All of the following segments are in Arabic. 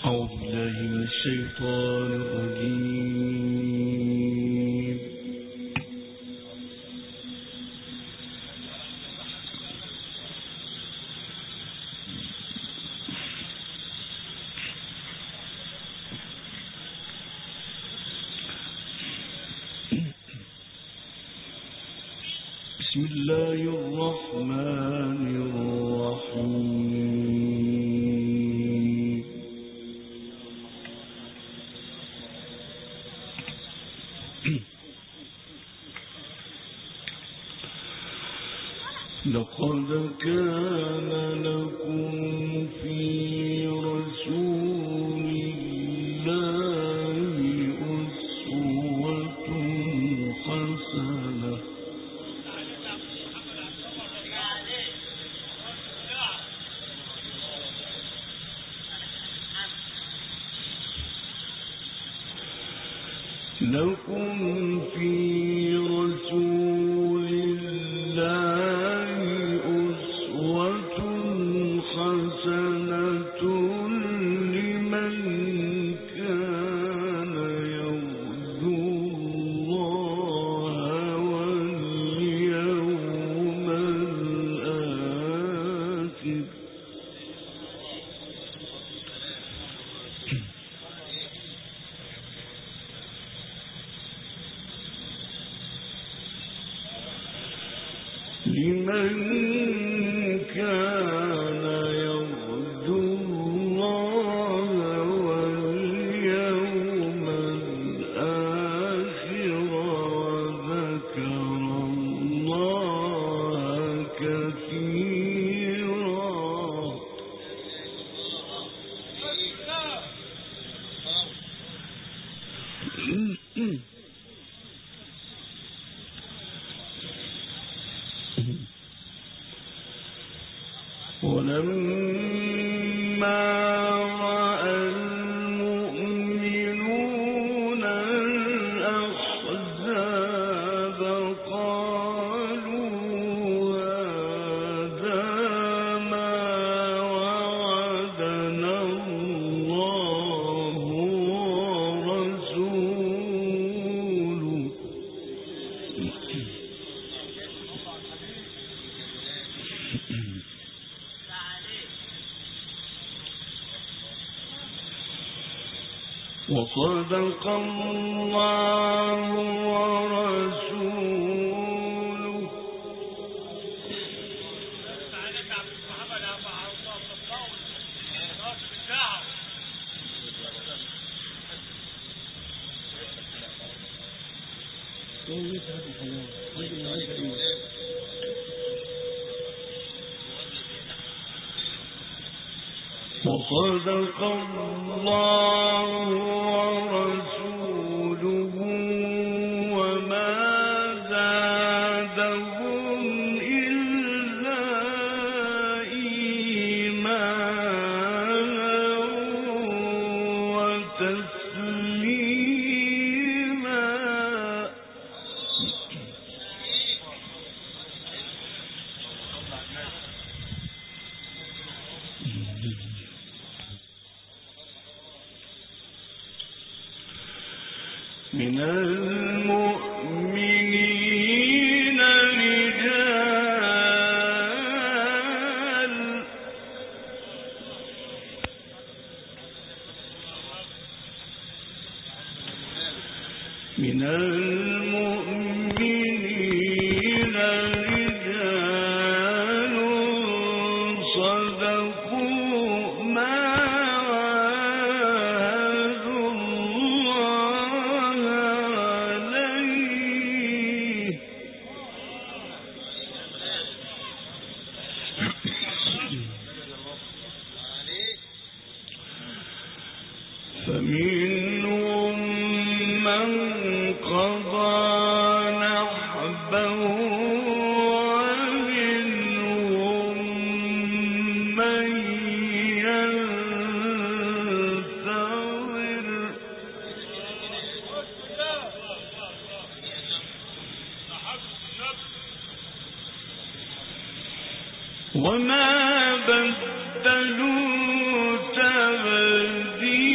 أعوذ بالله من الشيطان الرجيم. بسم الله الرحمن الرحيم. لقد كان لكم في رسول الله أسوة حسنة لمن كان يرجو الله واليوم الآخر. لمن كان يرجو الله واليوم الآخر وذكر الله كثيرا. ولما رأى المؤمنون الأحزاب قالوا هذا ما وعدنا الله ورسوله وصدق الله ورسوله. وصدق الله ورسوله وما زادهم إلا إيمانا وتسليما. من المؤمنين رجال من المؤمنين رجال صدقوا ما عاهدوا الله عليه فمنهم من قضى نحبه ومنهم من ينتظر وما بدلوا تبديلا.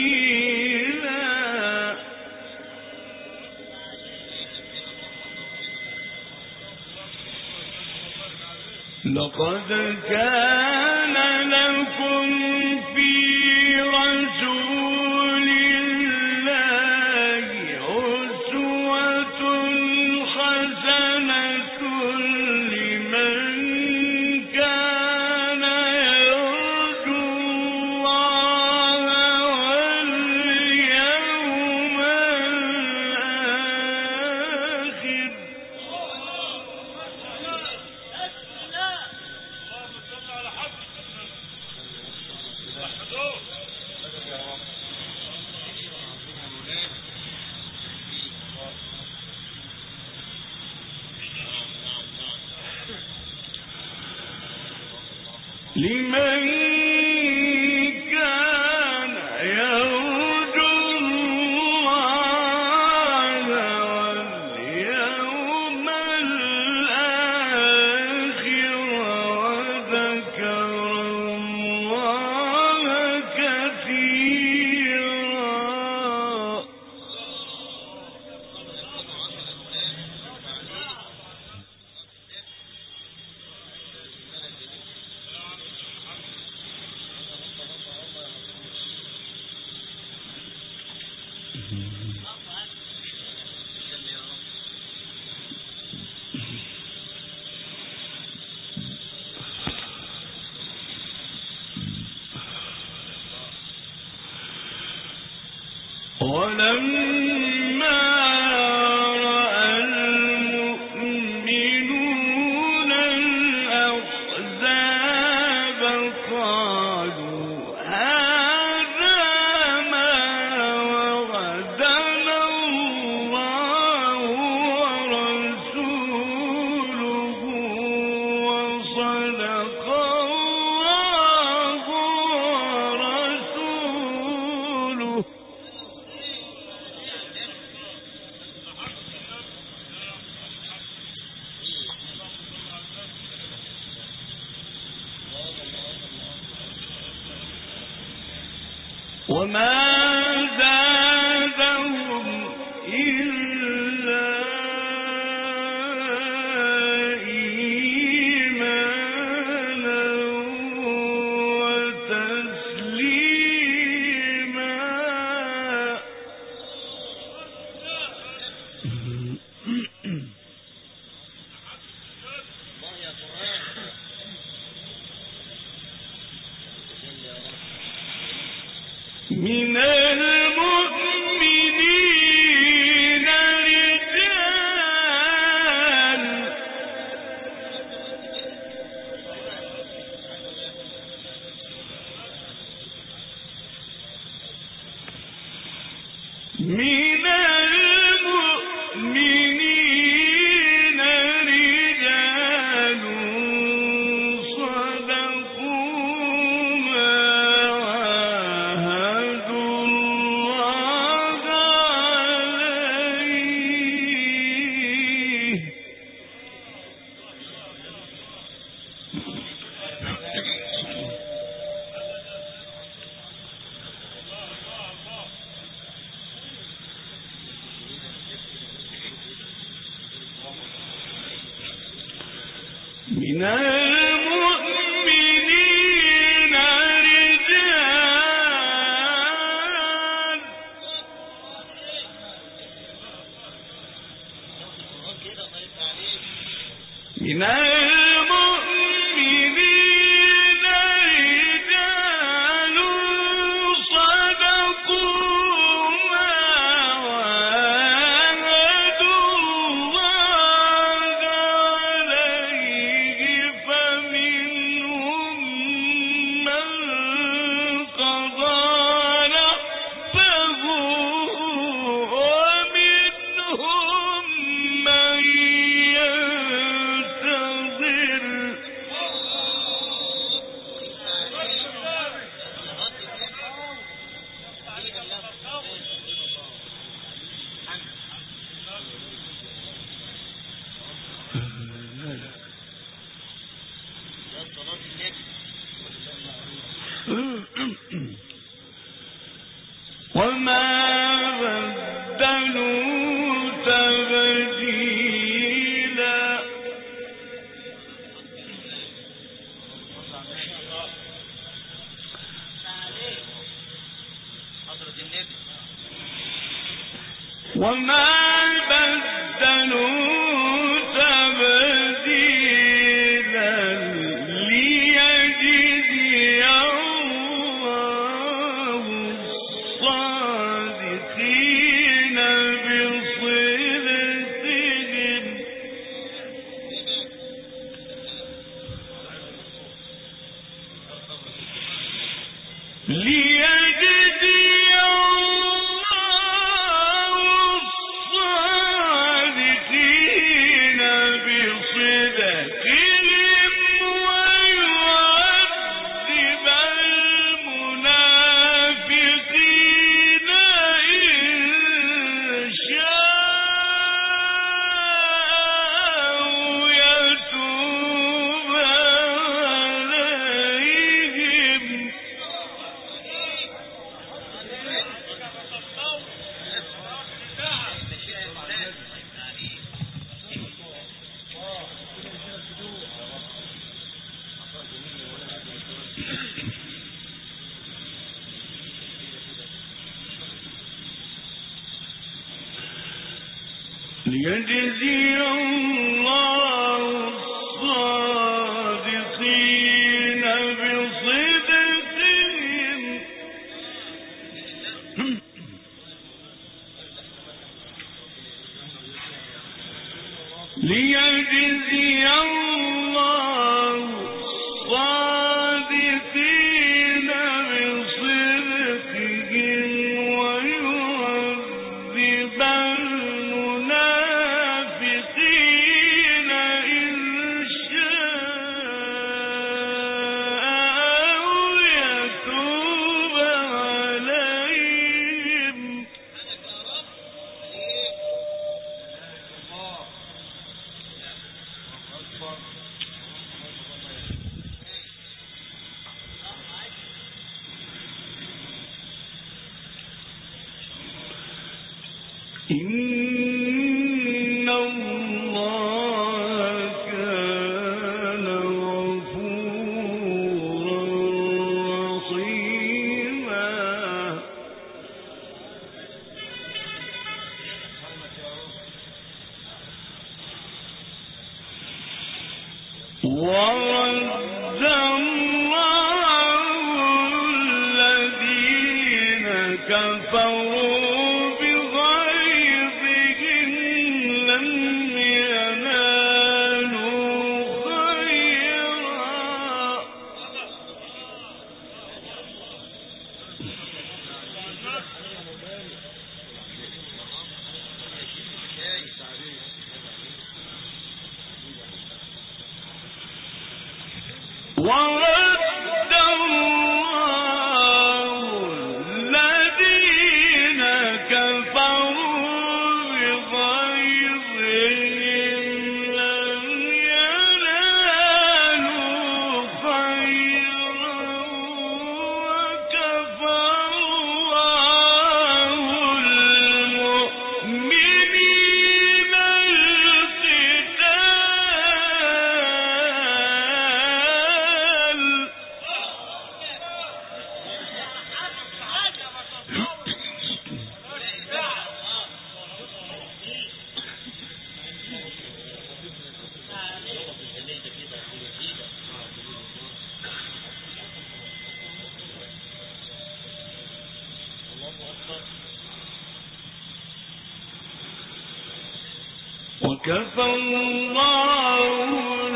لقد كان لكم في رسول الله أسوة حسنة لمن كان يرجو الله واليوم الآخر. لمن كان يرجو الله واليوم الآخر وذكر الله كثيرا. ولما رأى المؤمنون الأحزاب قالوا هذا ما وعدنا الله ورسوله وصدق الله ورسوله. وما زادهم إلا إيمانا وتسليما. من المؤمنين رجال من المؤمنين رجال صدقوا ما عاهدوا الله عليه. من المؤمنين رجال من المؤمنين رجال صدقوا ما عاهدوا الله عليه وما بدلوا تبديلا ليجزي الله الصادقين بصدقهم ليجزي الله الصادقين بصدقهم ليجزي الله الصادقين بصدقهم ويعذب المنافقين إن شاء أو يتوب عليهم إن الله كان غفورا رحيما ورد الله الذين كفروا ورد الله الذين كفروا بغيظهم لم ينالوا خيرا وكفى الله المؤمنين وكفى الله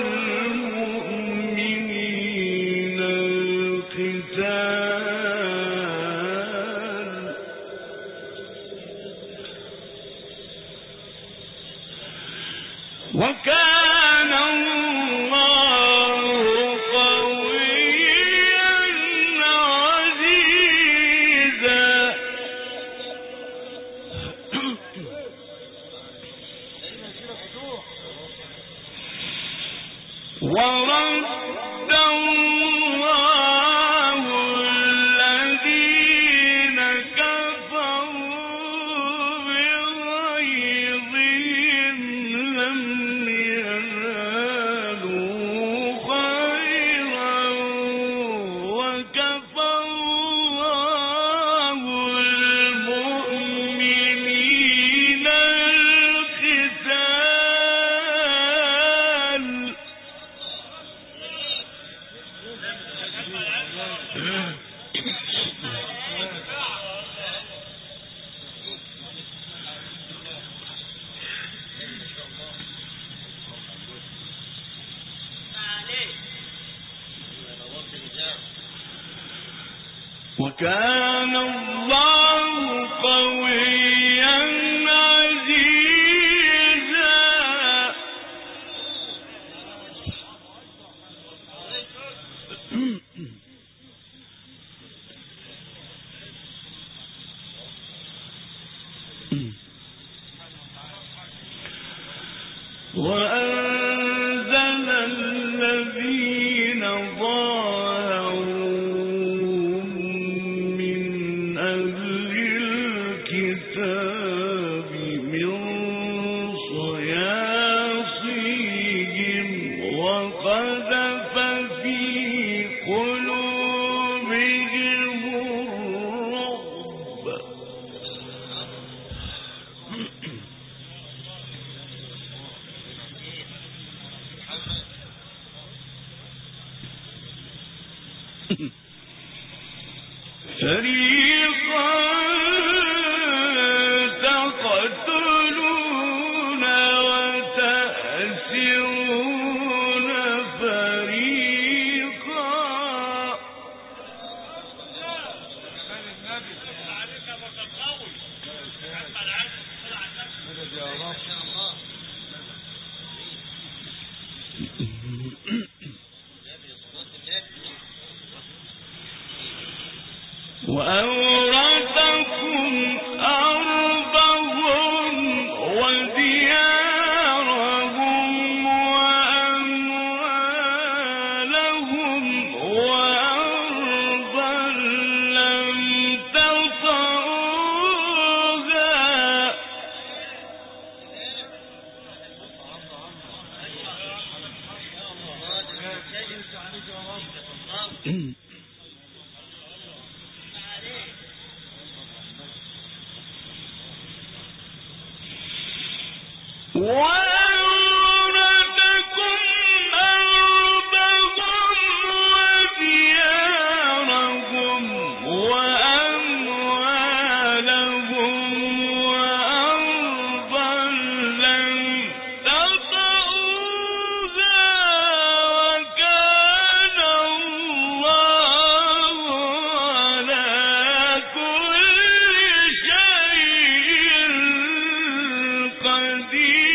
المؤمنين القتال وكان الله قويا عزيزا ورد الله الذين كفروا بغيظهم لم ينالوا خيرا وكفى الله المؤمنين وكان الله قويا عزيزا. وأنزل الذين ظاهروهم من أهل الكتاب من صياصيهم وقذف في قلوبهم الرعب فريقا تقتلون وتأسرون فريقا. وأورثكم أرضهم وديارهم وأموالهم وأرضا لم تطئوها وأورثكم أرضهم وديارهم وأموالهم وأرضا لم تطئوها وكان الله على كل شيء قدير.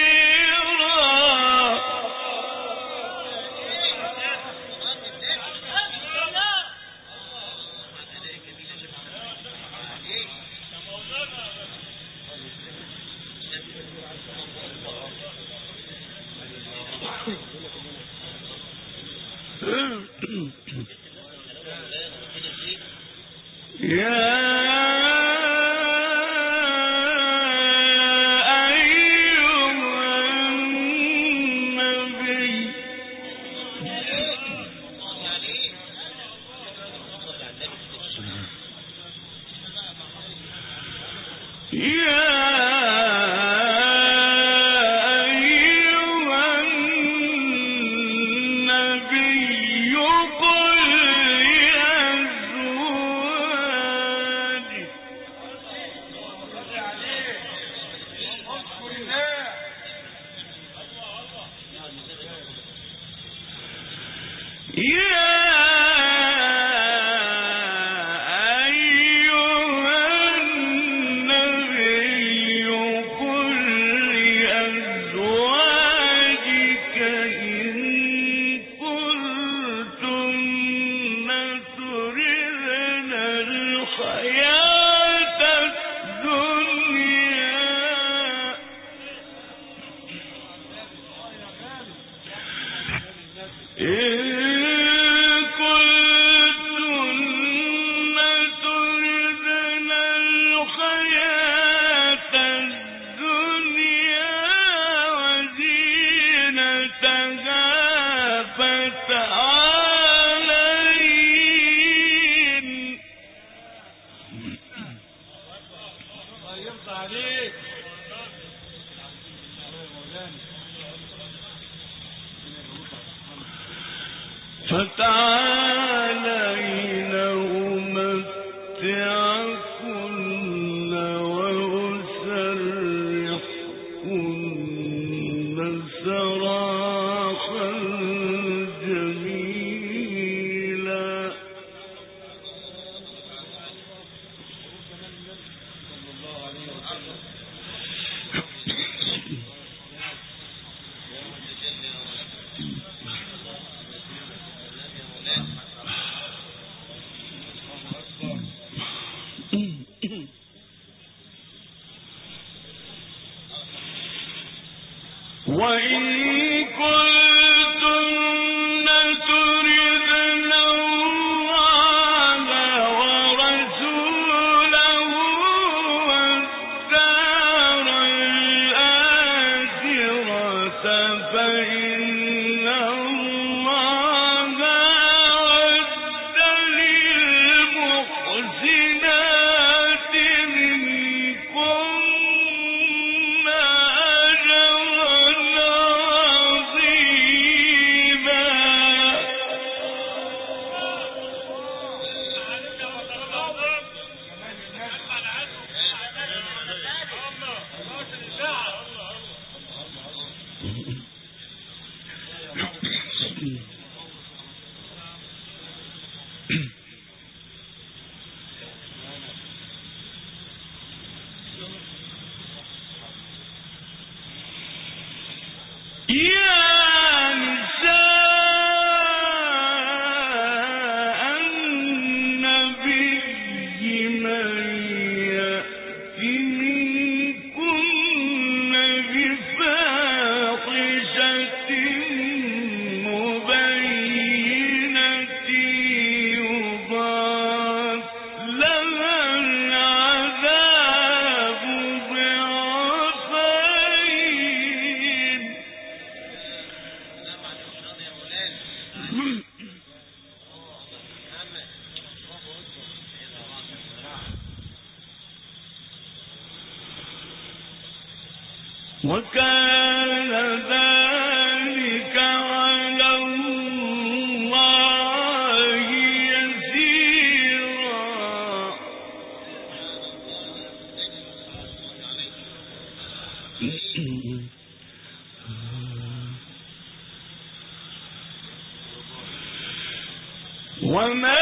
فتعالين أمتعكن وأسرحكن سراحا جميلا. وكان ذلك على الله يسيرا وما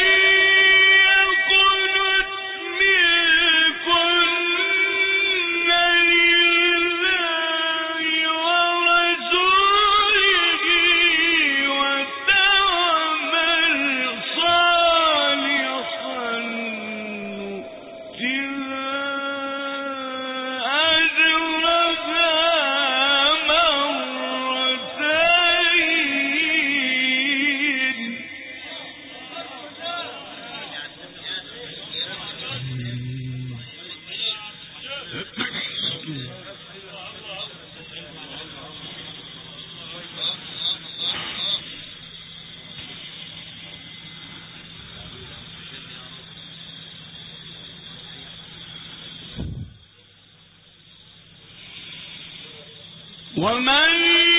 ومن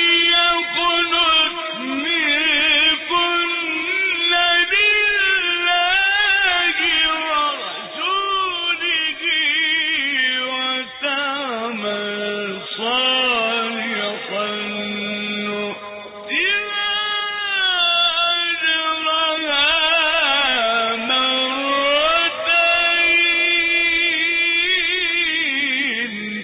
يقنت منكن لله ورسوله وتعمل صالحا نؤتها أجرها مرتين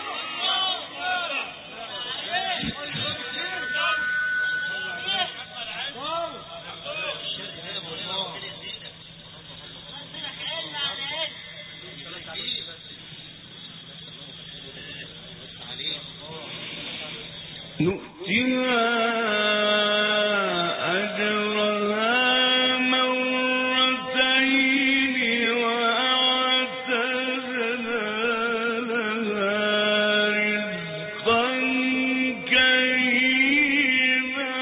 نؤتها أجرها مرتين وأعتدنا لها رزقا كريما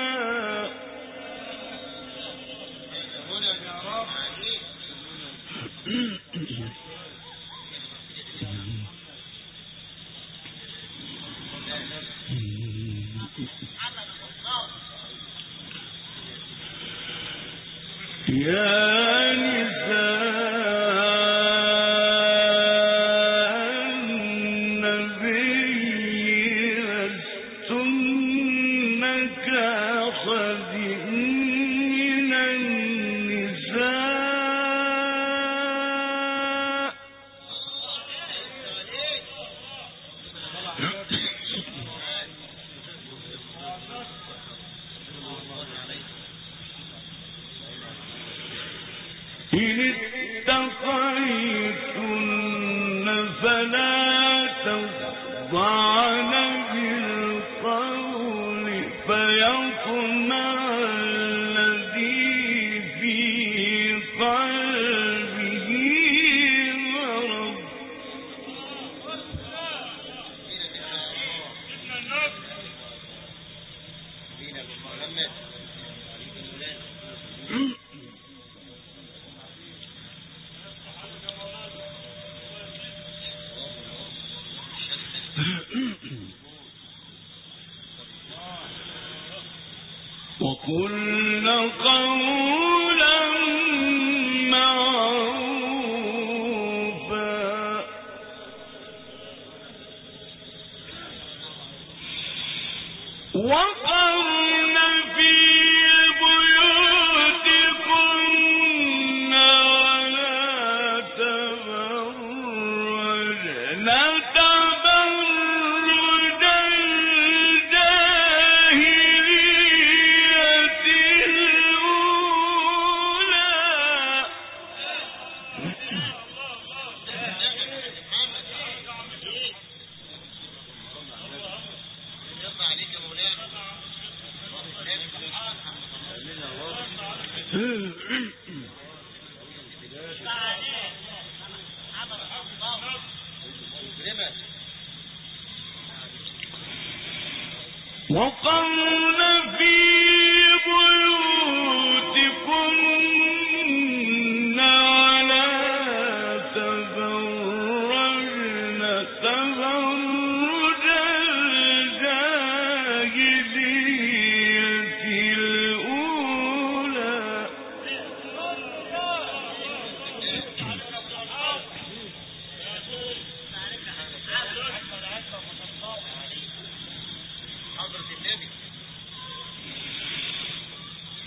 يا نساء النبي لستن كأحد من النساء إن اتقيتن فلا تخضعن بالقول فيطمع الذي في قلبه مرض وقلن قولا معروفا وقرن في بيوتكن ولا تبرجن تبرج الجاهلية وقرن في بيوتكن ولا تبرجن تبرج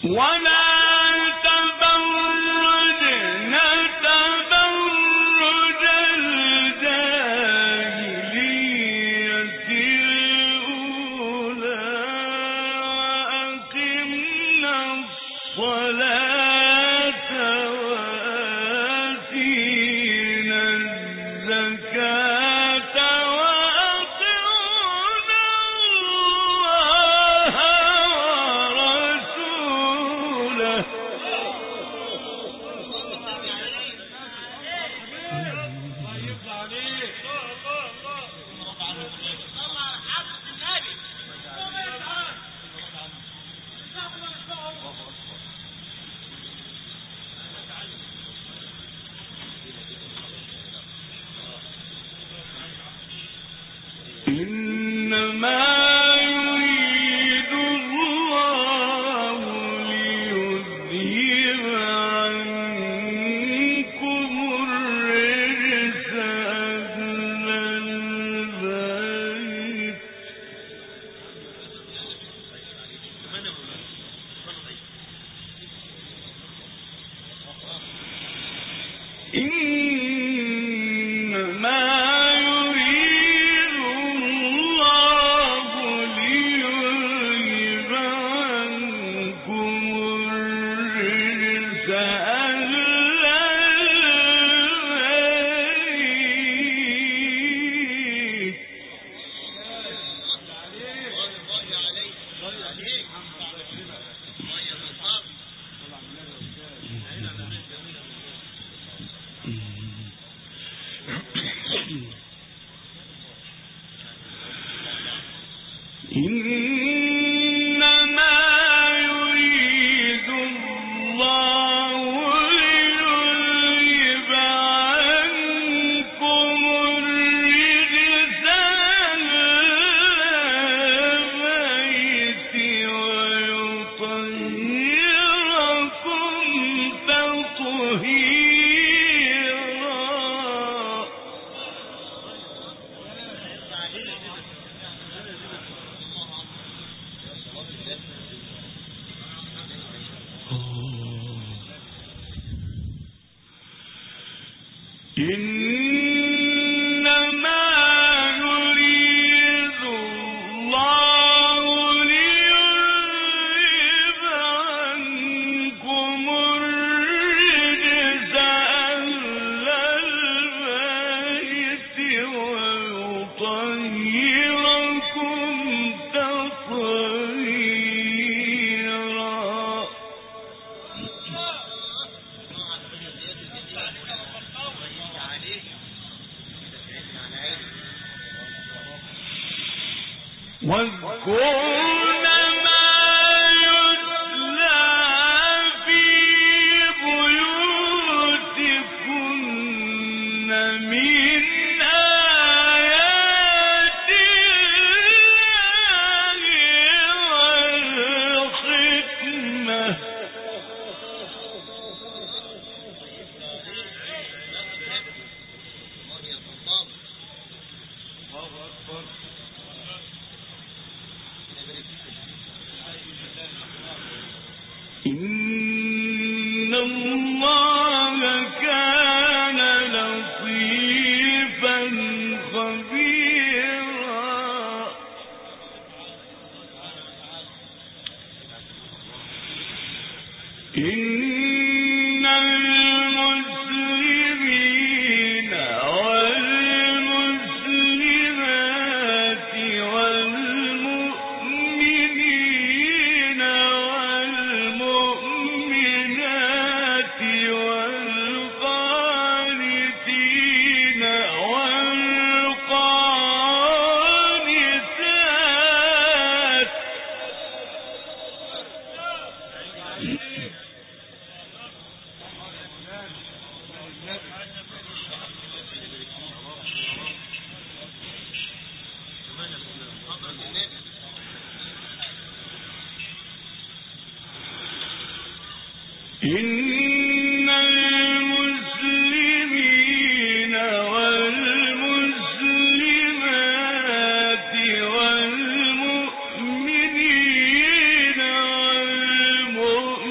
والمؤمنين والمؤمنات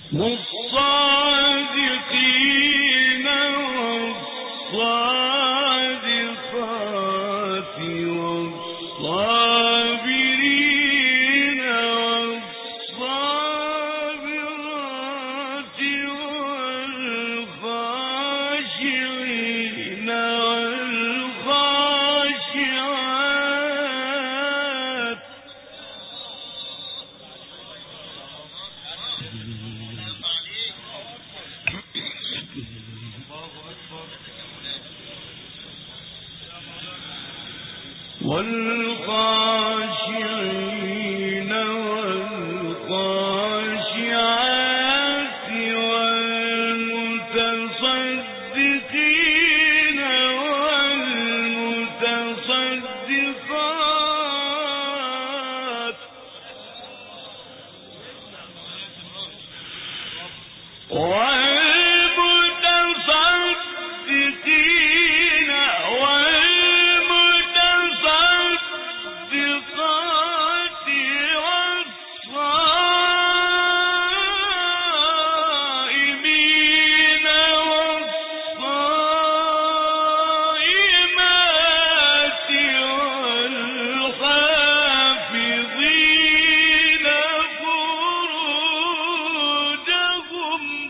والصادقين والصادقات والصابرين والصابرات والخاشعين والخاشعات والخاشعين والخاشعات والمتصدقين والمتصدقات والمتصدقين والمتصدقات والصائمين والصائمات والحافظين فروجهم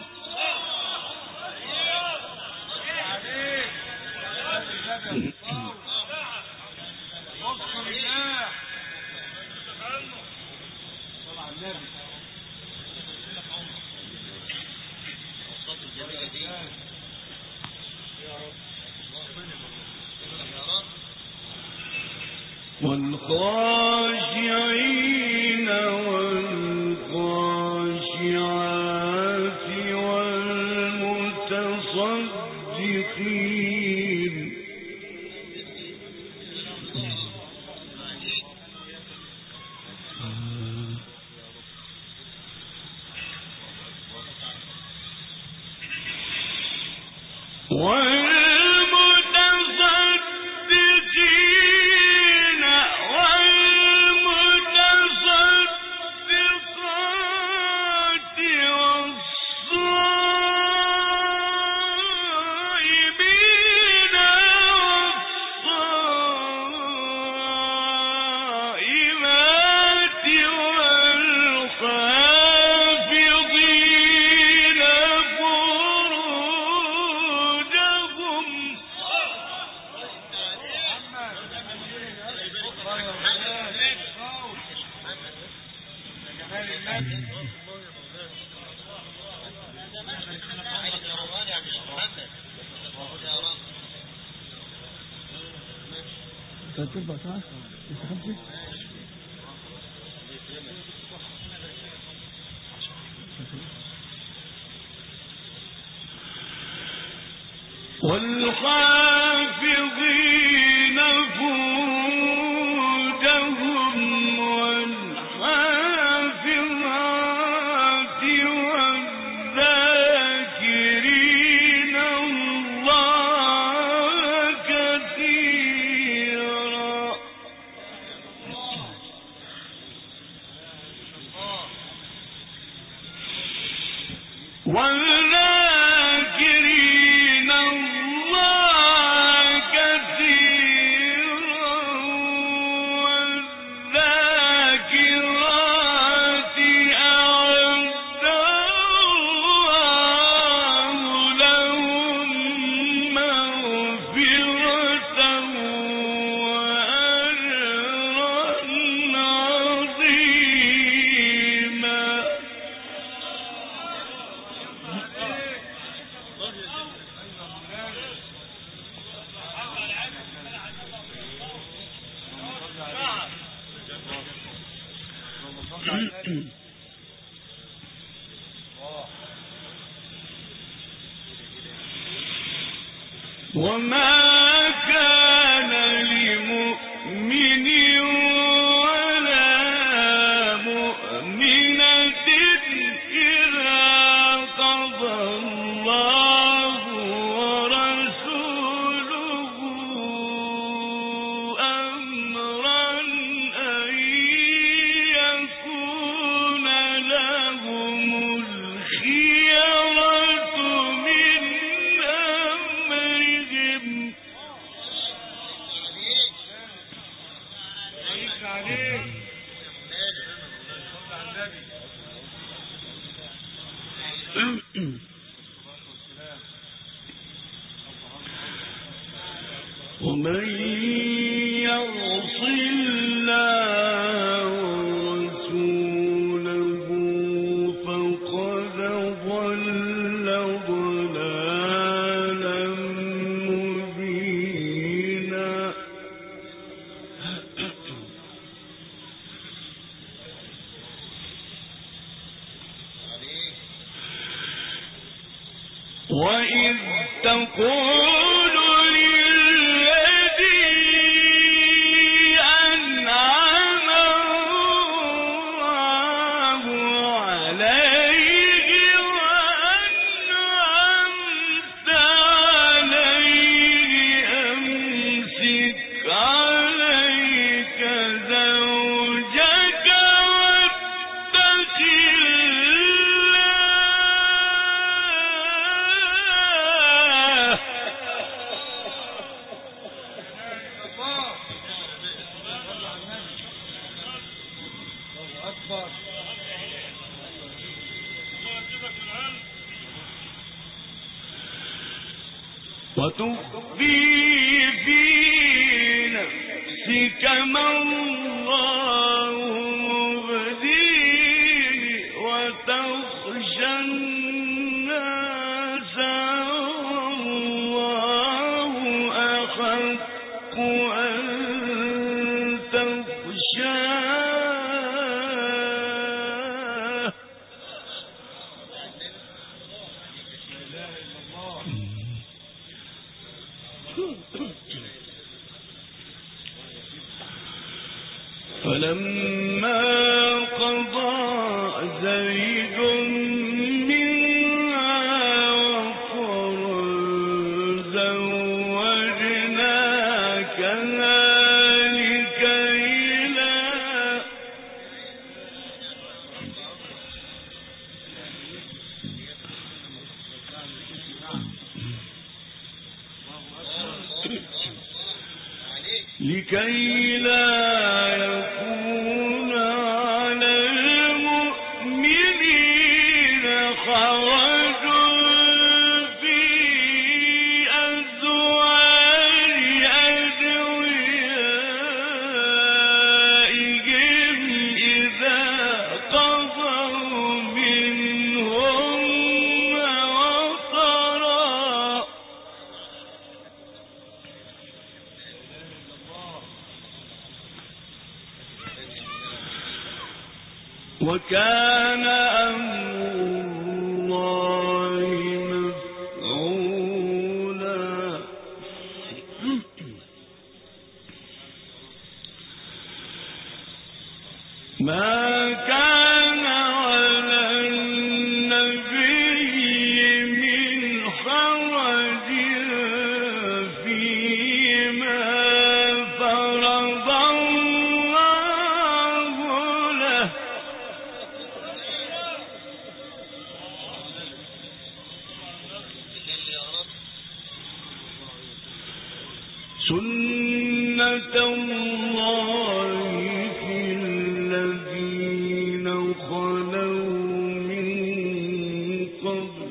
والخاشعين والخاشعات والمتصدقين والمتصدقين والمتصدقات والصائمين والصائمات والحافظين فروجهم والحافظين فروجهم والحافظات والذاكرين الله كثيرا والذاكرين الله كثيرا والذاكرات أعد الله لهم مغفرة وأجرا عظيما وما كان لمؤمن ولا مؤمنة إذا قضى الله ورسوله أمرا أن يكون لهم الخيرة ومن يعص الله ورسوله فقد ضل ضلالا مبينا وإذ تقول وتخفي في نفسك ما الله مبديه وتخشى الناس والله أحق أن تخشاه فلما قضى زيد منها وطرا زوجناكها لكي لا يكون على المؤمنين حرج في أزواج أدعيائهم إذا قضوا منهن وطرا وكان أمر الله مفعولا ما كان على النبي من حرج فيما فرض الله له سنة الله في الذين خلوا من قبل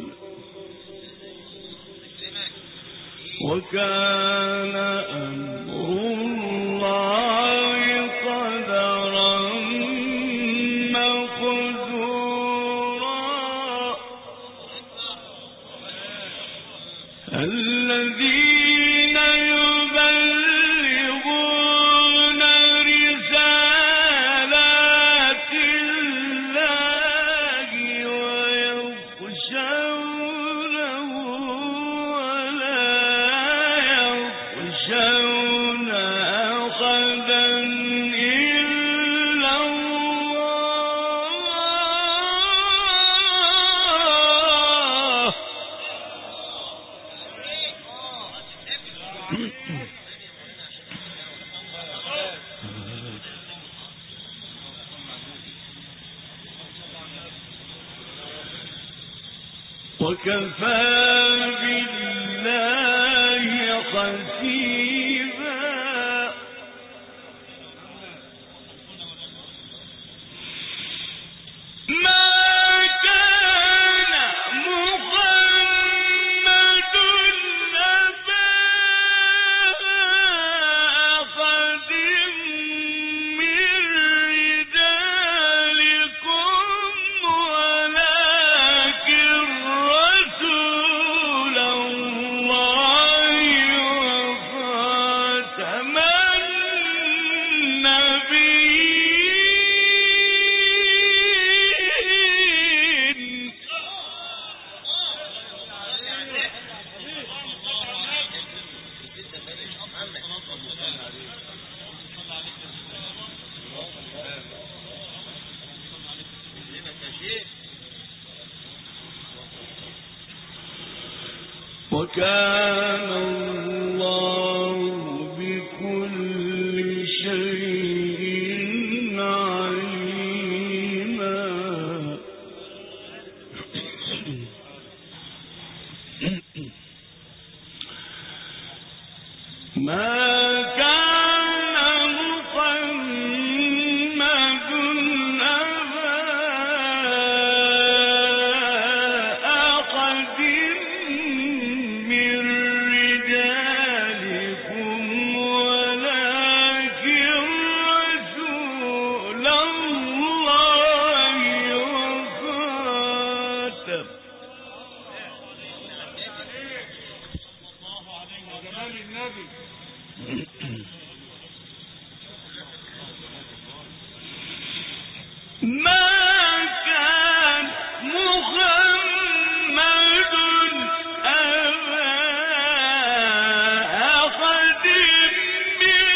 وكان أمر الله قدرا مقدورا الذين يبلغون رسالات الله ويخشونه ولا يخشون أحدا إلا الله وكفى بالله حسيبا ما كان وكان الله بكل شيء عليما. ما كان محمد أبا أحد من رجالكم ولكن رسول الله وخاتم ما كان محمد أبا أحد من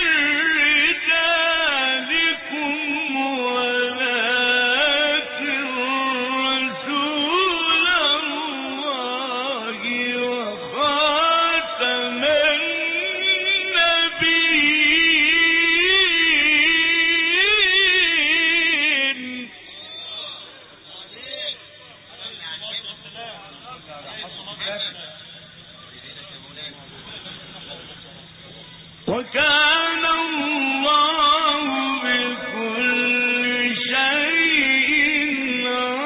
رجالكم ولكن رسول الله وخاتم النبيين. وكان الله بكل شيء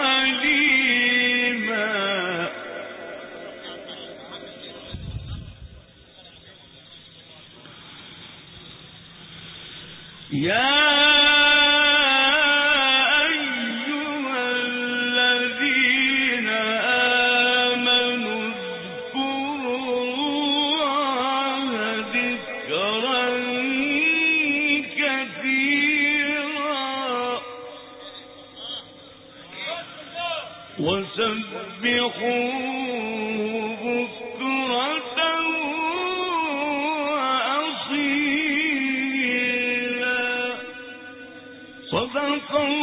عليما. يا أيها الذين آمنوا اذكروا الله ذكرا كثيرا وسبحوه بكرة وأصيلا. صدق